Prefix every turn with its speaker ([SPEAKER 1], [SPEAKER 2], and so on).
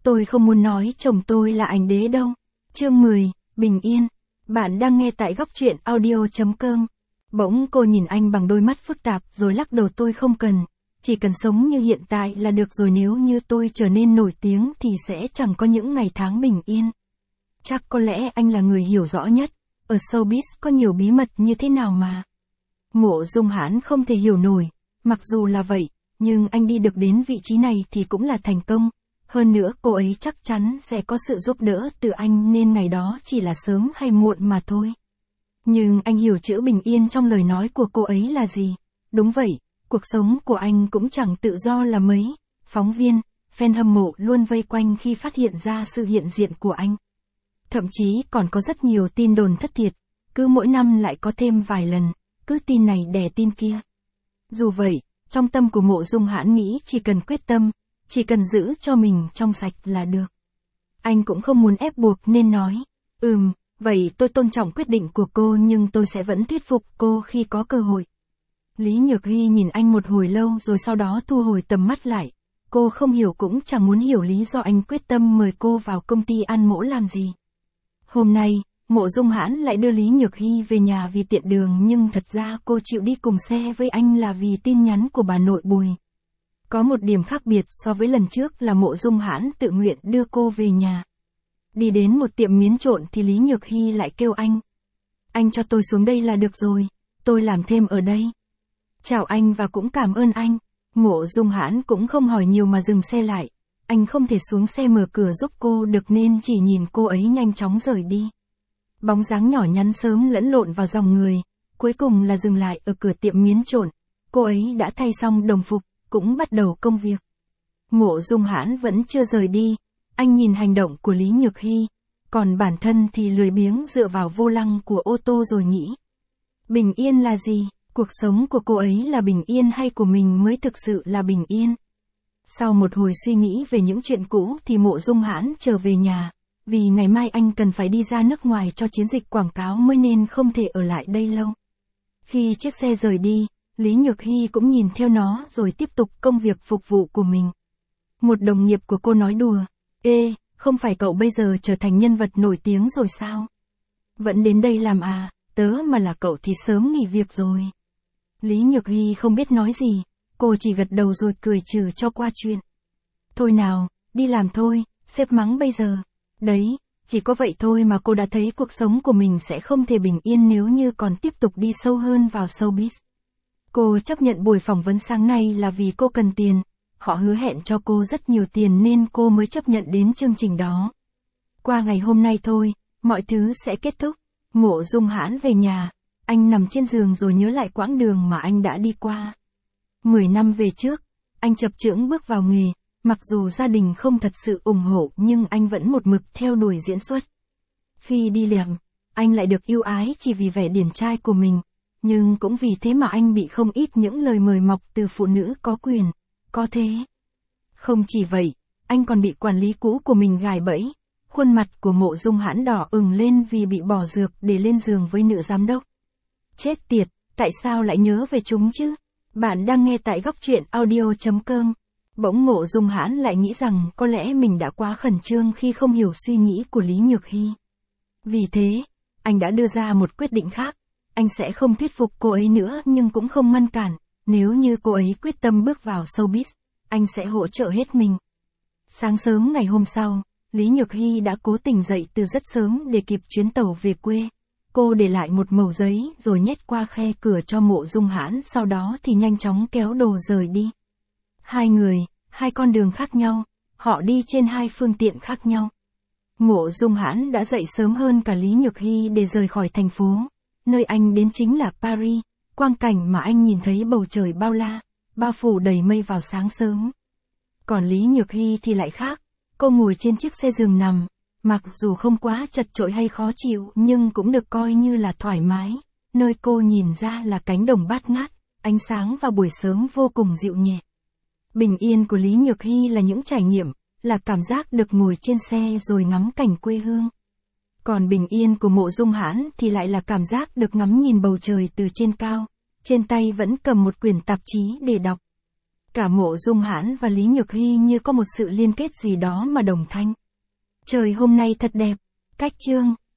[SPEAKER 1] Tôi không muốn nói chồng tôi là ảnh đế đâu. Chương 10, Bình Yên. Bạn đang nghe tại góc truyện audio.com. Bỗng cô nhìn anh bằng đôi mắt phức tạp rồi lắc đầu, tôi không cần. Chỉ cần sống như hiện tại là được rồi, nếu như tôi trở nên nổi tiếng thì sẽ chẳng có những ngày tháng bình yên. Chắc có lẽ anh là người hiểu rõ nhất. Ở showbiz có nhiều bí mật như thế nào mà. Mộ Dung Hãn không thể hiểu nổi. Mặc dù là vậy, nhưng anh đi được đến vị trí này thì cũng là thành công. Hơn nữa cô ấy chắc chắn sẽ có sự giúp đỡ từ anh, nên ngày đó chỉ là sớm hay muộn mà thôi. Nhưng anh hiểu chữ bình yên trong lời nói của cô ấy là gì. Đúng vậy, cuộc sống của anh cũng chẳng tự do là mấy. Phóng viên, fan hâm mộ luôn vây quanh khi phát hiện ra sự hiện diện của anh. Thậm chí còn có rất nhiều tin đồn thất thiệt, cứ mỗi năm lại có thêm vài lần, cứ tin này đè tin kia. Dù vậy, trong tâm của Mộ Dung Hãn nghĩ chỉ cần quyết tâm, chỉ cần giữ cho mình trong sạch là được. Anh cũng không muốn ép buộc nên nói, vậy tôi tôn trọng quyết định của cô, nhưng tôi sẽ vẫn thuyết phục cô khi có cơ hội. Lý Nhược Hy nhìn anh một hồi lâu rồi sau đó thu hồi tầm mắt lại. Cô không hiểu cũng chẳng muốn hiểu lý do anh quyết tâm mời cô vào công ty An Mỗ làm gì. Hôm nay, Mộ Dung Hãn lại đưa Lý Nhược Hy về nhà vì tiện đường, nhưng thật ra cô chịu đi cùng xe với anh là vì tin nhắn của bà nội Bùi. Có một điểm khác biệt so với lần trước là Mộ Dung Hãn tự nguyện đưa cô về nhà. Đi đến một tiệm miến trộn thì Lý Nhược Hy lại kêu anh. Anh cho tôi xuống đây là được rồi, tôi làm thêm ở đây. Chào anh và cũng cảm ơn anh. Mộ Dung Hãn cũng không hỏi nhiều mà dừng xe lại. Anh không thể xuống xe mở cửa giúp cô được nên chỉ nhìn cô ấy nhanh chóng rời đi. Bóng dáng nhỏ nhắn sớm lẫn lộn vào dòng người, cuối cùng là dừng lại ở cửa tiệm miến trộn. Cô ấy đã thay xong đồng phục, cũng bắt đầu công việc. Mộ Dung Hãn vẫn chưa rời đi, anh nhìn hành động của Lý Nhược Hy, còn bản thân thì lười biếng dựa vào vô lăng của ô tô rồi nghĩ. Bình yên là gì? Cuộc sống của cô ấy là bình yên hay của mình mới thực sự là bình yên? Sau một hồi suy nghĩ về những chuyện cũ thì Mộ Dung Hãn trở về nhà, vì ngày mai anh cần phải đi ra nước ngoài cho chiến dịch quảng cáo mới nên không thể ở lại đây lâu. Khi chiếc xe rời đi, Lý Nhược Hy cũng nhìn theo nó rồi tiếp tục công việc phục vụ của mình. Một đồng nghiệp của cô nói đùa, không phải cậu bây giờ trở thành nhân vật nổi tiếng rồi sao? Vẫn đến đây làm à, tớ mà là cậu thì sớm nghỉ việc rồi. Lý Nhược Hy không biết nói gì, cô chỉ gật đầu rồi cười trừ cho qua chuyện. Thôi nào, đi làm thôi, sếp mắng bây giờ. Đấy, chỉ có vậy thôi mà cô đã thấy cuộc sống của mình sẽ không thể bình yên nếu như còn tiếp tục đi sâu hơn vào showbiz. Cô chấp nhận buổi phỏng vấn sáng nay là vì cô cần tiền. Họ hứa hẹn cho cô rất nhiều tiền nên cô mới chấp nhận đến chương trình đó. Qua ngày hôm nay thôi, mọi thứ sẽ kết thúc. Mộ Dung Hãn về nhà, anh nằm trên giường rồi nhớ lại quãng đường mà anh đã đi qua. 10 năm về trước, anh chập chững bước vào nghề, mặc dù gia đình không thật sự ủng hộ nhưng anh vẫn một mực theo đuổi diễn xuất. Khi đi làm, anh lại được ưu ái chỉ vì vẻ điển trai của mình, nhưng cũng vì thế mà anh bị không ít những lời mời mọc từ phụ nữ có quyền, có thế. Không chỉ vậy, anh còn bị quản lý cũ của mình gài bẫy. Khuôn mặt của Mộ Dung Hãn đỏ ửng lên vì bị bỏ dược để lên giường với nữ giám đốc. Chết tiệt, tại sao lại nhớ về chúng chứ? Bạn đang nghe tại góc truyện audio.com. Bỗng Mộ Dung Hãn lại nghĩ rằng có lẽ mình đã quá khẩn trương khi không hiểu suy nghĩ của Lý Nhược Hy. Vì thế, anh đã đưa ra một quyết định khác. Anh sẽ không thuyết phục cô ấy nữa nhưng cũng không ngăn cản. Nếu như cô ấy quyết tâm bước vào showbiz, anh sẽ hỗ trợ hết mình. Sáng sớm ngày hôm sau, Lý Nhược Hy đã cố tỉnh dậy từ rất sớm để kịp chuyến tàu về quê. Cô để lại một mẩu giấy rồi nhét qua khe cửa cho Mộ Dung Hãn, sau đó thì nhanh chóng kéo đồ rời đi. Hai người, hai con đường khác nhau, họ đi trên hai phương tiện khác nhau. Mộ Dung Hãn đã dậy sớm hơn cả Lý Nhược Hy để rời khỏi thành phố. Nơi anh đến chính là Paris, quang cảnh mà anh nhìn thấy bầu trời bao la, bao phủ đầy mây vào sáng sớm. Còn Lý Nhược Hy thì lại khác, cô ngồi trên chiếc xe giường nằm, mặc dù không quá chật chội hay khó chịu nhưng cũng được coi như là thoải mái. Nơi cô nhìn ra là cánh đồng bát ngát, ánh sáng vào buổi sớm vô cùng dịu nhẹ. Bình yên của Lý Nhược Hy là những trải nghiệm, là cảm giác được ngồi trên xe rồi ngắm cảnh quê hương. Còn bình yên của Mộ Dung Hãn thì lại là cảm giác được ngắm nhìn bầu trời từ trên cao, trên tay vẫn cầm một quyển tạp chí để đọc. Cả Mộ Dung Hãn và Lý Nhược Hy như có một sự liên kết gì đó mà đồng thanh. Trời hôm nay thật đẹp. Cách chương